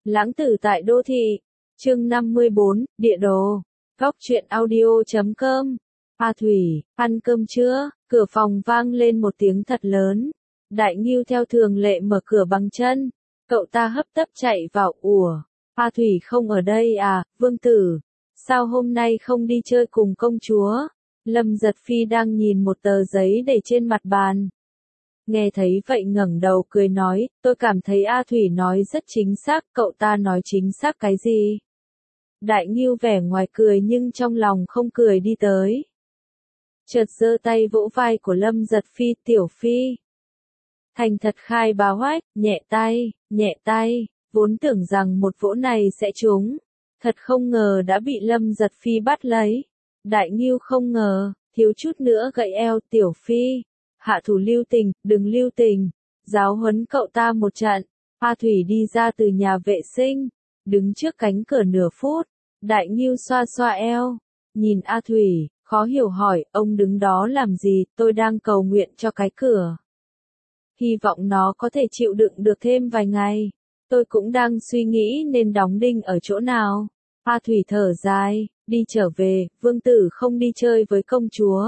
Lãng tử tại đô thị. Chương 54, địa đồ. Góc truyện audio.com. A Thủy, ăn cơm chưa? Cửa phòng vang lên một tiếng thật lớn. Đại Ngưu theo thường lệ mở cửa bằng chân. Cậu ta hấp tấp chạy vào. Ủa, A Thủy không ở đây à, Vương Tử? Sao hôm nay không đi chơi cùng công chúa? Lâm Giật Phi đang nhìn một tờ giấy để trên mặt bàn. Nghe thấy vậy ngẩng đầu cười nói, tôi cảm thấy A Thủy nói rất chính xác, cậu ta nói chính xác cái gì? Đại Ngưu vẻ ngoài cười nhưng trong lòng không cười đi tới. Chợt giơ tay vỗ vai của Lâm Giật Phi, Tiểu Phi. Thành thật khai báo hoách, nhẹ tay, vốn tưởng rằng một vỗ này sẽ trúng. Thật không ngờ đã bị Lâm Giật Phi bắt lấy. Đại Ngưu không ngờ, thiếu chút nữa gãy eo, Tiểu Phi. Hạ thủ lưu tình, đừng lưu tình. Giáo huấn cậu ta một trận. A Thủy đi ra từ nhà vệ sinh, đứng trước cánh cửa nửa phút. Đại Ngưu xoa xoa eo, nhìn A Thủy, khó hiểu hỏi, ông đứng đó làm gì? Tôi đang cầu nguyện cho cái cửa. Hy vọng nó có thể chịu đựng được thêm vài ngày. Tôi cũng đang suy nghĩ nên đóng đinh ở chỗ nào. A Thủy thở dài, đi trở về, Vương Tử không đi chơi với công chúa.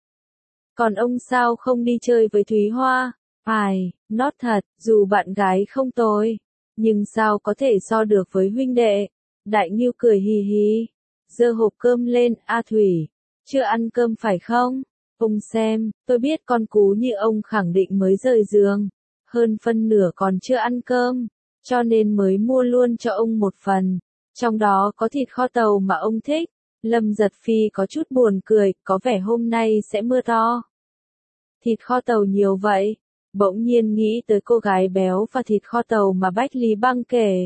Còn ông sao không đi chơi với Thúy Hoa? Ai, nót thật, dù bạn gái không tồi, nhưng sao có thể so được với huynh đệ? Đại Ngưu cười hì hì, giơ hộp cơm lên, A Thủy, chưa ăn cơm phải không? Ông xem, tôi biết con cú như ông khẳng định mới rời giường, hơn phân nửa còn chưa ăn cơm, cho nên mới mua luôn cho ông một phần, trong đó có thịt kho tàu mà ông thích. Lâm Giật Phi có chút buồn cười, có vẻ hôm nay sẽ mưa to. Thịt kho tàu nhiều vậy, bỗng nhiên nghĩ tới cô gái béo và thịt kho tàu mà Bách Lý Băng kể.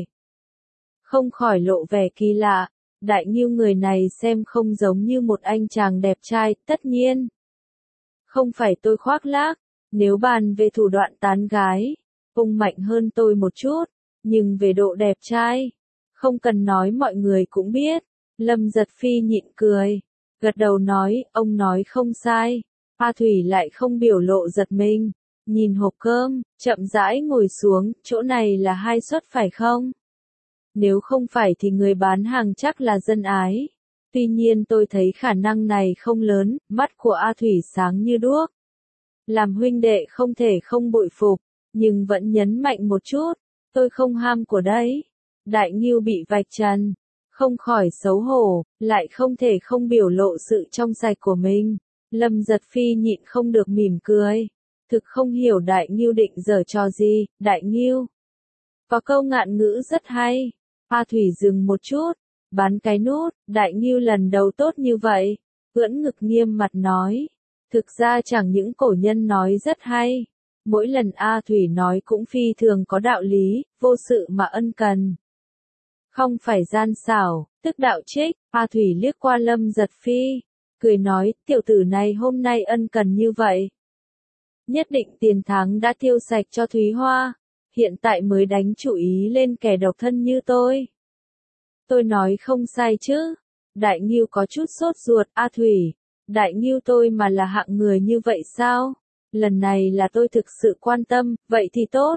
Không khỏi lộ vẻ kỳ lạ, Đại Ngưu người này xem không giống như một anh chàng đẹp trai, tất nhiên. Không phải tôi khoác lác, nếu bàn về thủ đoạn tán gái, ông mạnh hơn tôi một chút, nhưng về độ đẹp trai, không cần nói mọi người cũng biết. Lâm Giật Phi nhịn cười, gật đầu nói, ông nói không sai. A Thủy lại không biểu lộ giật mình, nhìn hộp cơm, chậm rãi ngồi xuống, chỗ này là 2 suất phải không? Nếu không phải thì người bán hàng chắc là dân ái. Tuy nhiên tôi thấy khả năng này không lớn, mắt của A Thủy sáng như đuốc. Làm huynh đệ không thể không bội phục, nhưng vẫn nhấn mạnh một chút, tôi không ham của đấy. Đại Ngưu bị vạch trần, không khỏi xấu hổ, lại không thể không biểu lộ sự trong sạch của mình. Lâm Giật Phi nhịn không được mỉm cười. Thực không hiểu Đại Ngưu định giở trò gì. Đại Ngưu có câu ngạn ngữ rất hay. A Thủy dừng một chút, bắn cái nút. Đại Ngưu lần đầu tốt như vậy, ưỡn ngực nghiêm mặt nói. Thực ra chẳng những cổ nhân nói rất hay, mỗi lần A Thủy nói cũng phi thường có đạo lý, vô sự mà ân cần. Không phải gian xảo, tức đạo trích. A Thủy liếc qua Lâm Giật Phi, cười nói, tiểu tử này hôm nay ân cần như vậy. Nhất định tiền tháng đã tiêu sạch cho Thúy Hoa, hiện tại mới đánh chủ ý lên kẻ độc thân như tôi. Tôi nói không sai chứ? Đại Ngưu có chút sốt ruột, A Thủy, Đại Ngưu tôi mà là hạng người như vậy sao? Lần này là tôi thực sự quan tâm, vậy thì tốt.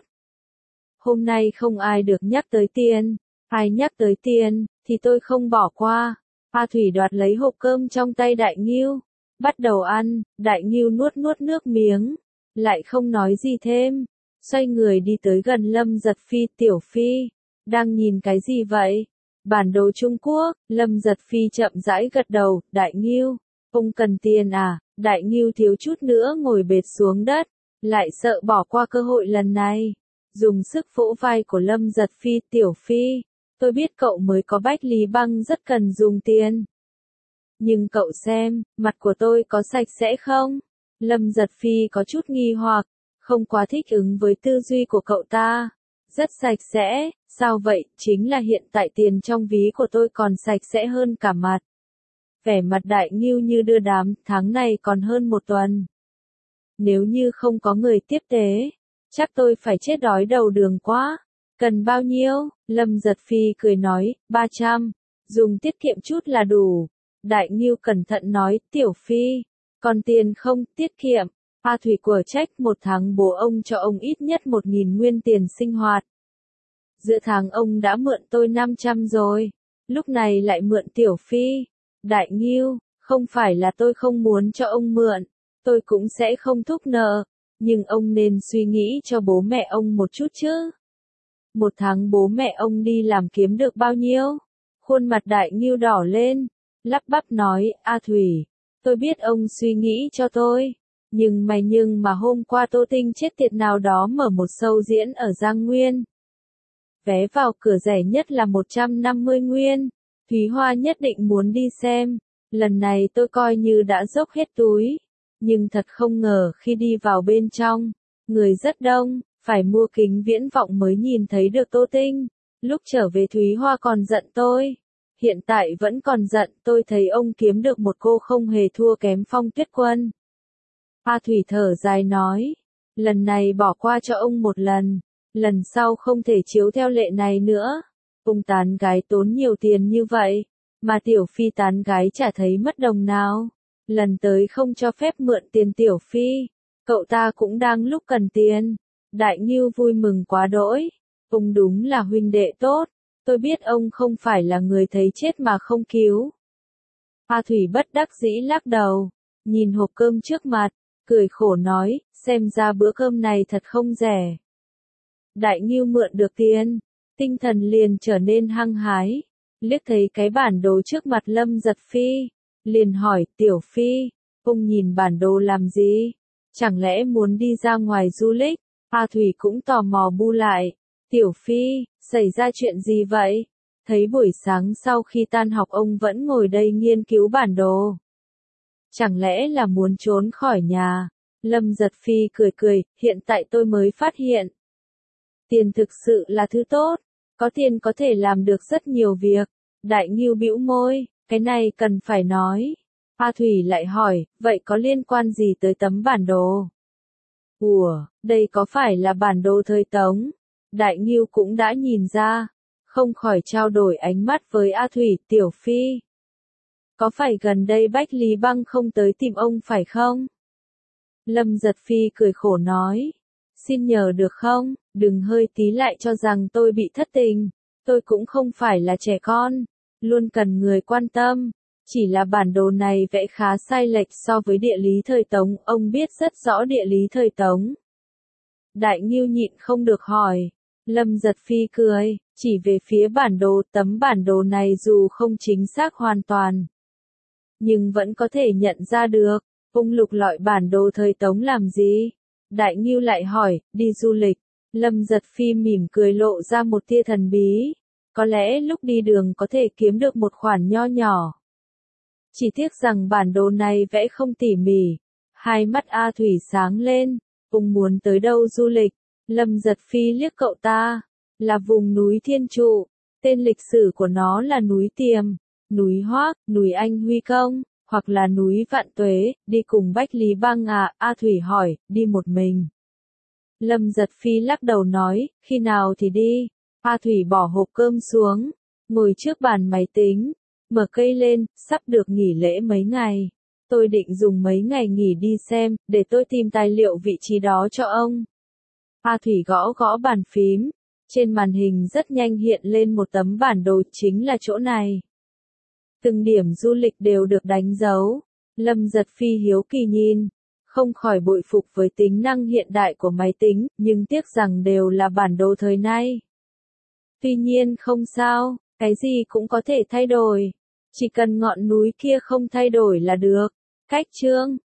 Hôm nay không ai được nhắc tới tiền, ai nhắc tới tiền, thì tôi không bỏ qua. A Thủy đoạt lấy hộp cơm trong tay Đại Ngưu, bắt đầu ăn. Đại Ngưu nuốt nước miếng, lại không nói gì thêm, xoay người đi tới gần Lâm Giật Phi, Tiểu Phi, đang nhìn cái gì vậy? Bản đồ Trung Quốc. Lâm Giật Phi chậm rãi gật đầu, Đại Ngưu, ông cần tiền à? Đại Ngưu thiếu chút nữa ngồi bệt xuống đất, lại sợ bỏ qua cơ hội lần này, dùng sức vỗ vai của Lâm Giật Phi, Tiểu Phi, tôi biết cậu mới có Bách Lý Băng rất cần dùng tiền. Nhưng cậu xem, mặt của tôi có sạch sẽ không? Lâm Giật Phi có chút nghi hoặc, không quá thích ứng với tư duy của cậu ta. Rất sạch sẽ, sao vậy? Chính là hiện tại tiền trong ví của tôi còn sạch sẽ hơn cả mặt. Vẻ mặt Đại Ngưu như đưa đám, tháng này còn hơn 1 tuần. Nếu như không có người tiếp tế, chắc tôi phải chết đói đầu đường quá. Cần bao nhiêu? Lâm Giật Phi cười nói, 300, dùng tiết kiệm chút là đủ. Đại Ngưu cẩn thận nói, Tiểu Phi, còn tiền không? Tiết kiệm. A Thủy của trách, 1 tháng bố ông cho ông ít nhất 1.000 nguyên tiền sinh hoạt. Giữa tháng ông đã mượn tôi 500 rồi, lúc này lại mượn Tiểu Phi. Đại Ngưu, không phải là tôi không muốn cho ông mượn, tôi cũng sẽ không thúc nợ, nhưng ông nên suy nghĩ cho bố mẹ ông một chút chứ. Một tháng bố mẹ ông đi làm kiếm được bao nhiêu? Khuôn mặt Đại Ngưu đỏ lên, lắp bắp nói, A Thủy, tôi biết ông suy nghĩ cho tôi, nhưng mà hôm qua Tô Tinh chết tiệt nào đó mở một show diễn ở Giang Nguyên. Vé vào cửa rẻ nhất là 150 nguyên, Thúy Hoa nhất định muốn đi xem, lần này tôi coi như đã dốc hết túi, nhưng thật không ngờ khi đi vào bên trong, người rất đông, phải mua kính viễn vọng mới nhìn thấy được Tô Tinh. Lúc trở về Thúy Hoa còn giận tôi, hiện tại vẫn còn giận, tôi thấy ông kiếm được một cô không hề thua kém Phong Tuyết Quân. A Thủy thở dài nói, lần này bỏ qua cho ông một lần sau không thể chiếu theo lệ này nữa. Ông tán gái tốn nhiều tiền như vậy, mà Tiểu Phi tán gái chả thấy mất đồng nào. Lần tới không cho phép mượn tiền Tiểu Phi, cậu ta cũng đang lúc cần tiền. Đại Ngưu vui mừng quá đỗi, ông đúng là huynh đệ tốt, tôi biết ông không phải là người thấy chết mà không cứu. A Thủy bất đắc dĩ lắc đầu, nhìn hộp cơm trước mặt, cười khổ nói, xem ra bữa cơm này thật không rẻ. Đại Ngưu mượn được tiền, tinh thần liền trở nên hăng hái, liếc thấy cái bản đồ trước mặt Lâm Giật Phi, liền hỏi, Tiểu Phi, ông nhìn bản đồ làm gì? Chẳng lẽ muốn đi ra ngoài du lịch? A Thủy cũng tò mò bu lại, Tiểu Phi, xảy ra chuyện gì vậy? Thấy buổi sáng sau khi tan học ông vẫn ngồi đây nghiên cứu bản đồ. Chẳng lẽ là muốn trốn khỏi nhà? Lâm Giật Phi cười cười, hiện tại tôi mới phát hiện. Tiền thực sự là thứ tốt, có tiền có thể làm được rất nhiều việc. Đại Ngưu bĩu môi, cái này cần phải nói. A Thủy lại hỏi, vậy có liên quan gì tới tấm bản đồ? Ủa, đây có phải là bản đồ thời Tống? Đại Ngưu cũng đã nhìn ra, không khỏi trao đổi ánh mắt với A Thủy, Tiểu Phi. Có phải gần đây Bách Lý Băng không tới tìm ông phải không? Lâm Giật Phi cười khổ nói, xin nhờ được không, đừng hơi tí lại cho rằng tôi bị thất tình, tôi cũng không phải là trẻ con, luôn cần người quan tâm, chỉ là bản đồ này vẽ khá sai lệch so với địa lý thời Tống, ông biết rất rõ địa lý thời Tống. Đại Ngưu nhịn không được hỏi, Lâm Giật Phi cười, chỉ về phía bản đồ, tấm bản đồ này dù không chính xác hoàn toàn, nhưng vẫn có thể nhận ra được, ông lục lọi bản đồ thời Tống làm gì? Đại Ngưu lại hỏi, đi du lịch. Lâm Giật Phi mỉm cười lộ ra một tia thần bí. Có lẽ lúc đi đường có thể kiếm được một khoản nho nhỏ. Chỉ tiếc rằng bản đồ này vẽ không tỉ mỉ. Hai mắt A Thủy sáng lên. Ông muốn tới đâu du lịch? Lâm Giật Phi liếc cậu ta. Là vùng núi Thiên Trụ. Tên lịch sử của nó là núi Tiềm, núi Hoác, núi Anh Huy Công, hoặc là núi Vạn Tuế. Đi cùng Bách Lý Băng à? A Thủy hỏi, đi một mình. Lâm Giật Phi lắc đầu nói, khi nào thì đi. A Thủy bỏ hộp cơm xuống, ngồi trước bàn máy tính, mở cây lên, sắp được nghỉ lễ mấy ngày. Tôi định dùng mấy ngày nghỉ đi xem, để tôi tìm tài liệu vị trí đó cho ông. A Thủy gõ gõ bàn phím, trên màn hình rất nhanh hiện lên một tấm bản đồ, chính là chỗ này. Từng điểm du lịch đều được đánh dấu. Lâm Giật Phi hiếu kỳ nhìn, không khỏi bội phục với tính năng hiện đại của máy tính, nhưng tiếc rằng đều là bản đồ thời nay. Tuy nhiên không sao, cái gì cũng có thể thay đổi. Chỉ cần ngọn núi kia không thay đổi là được. Cách chương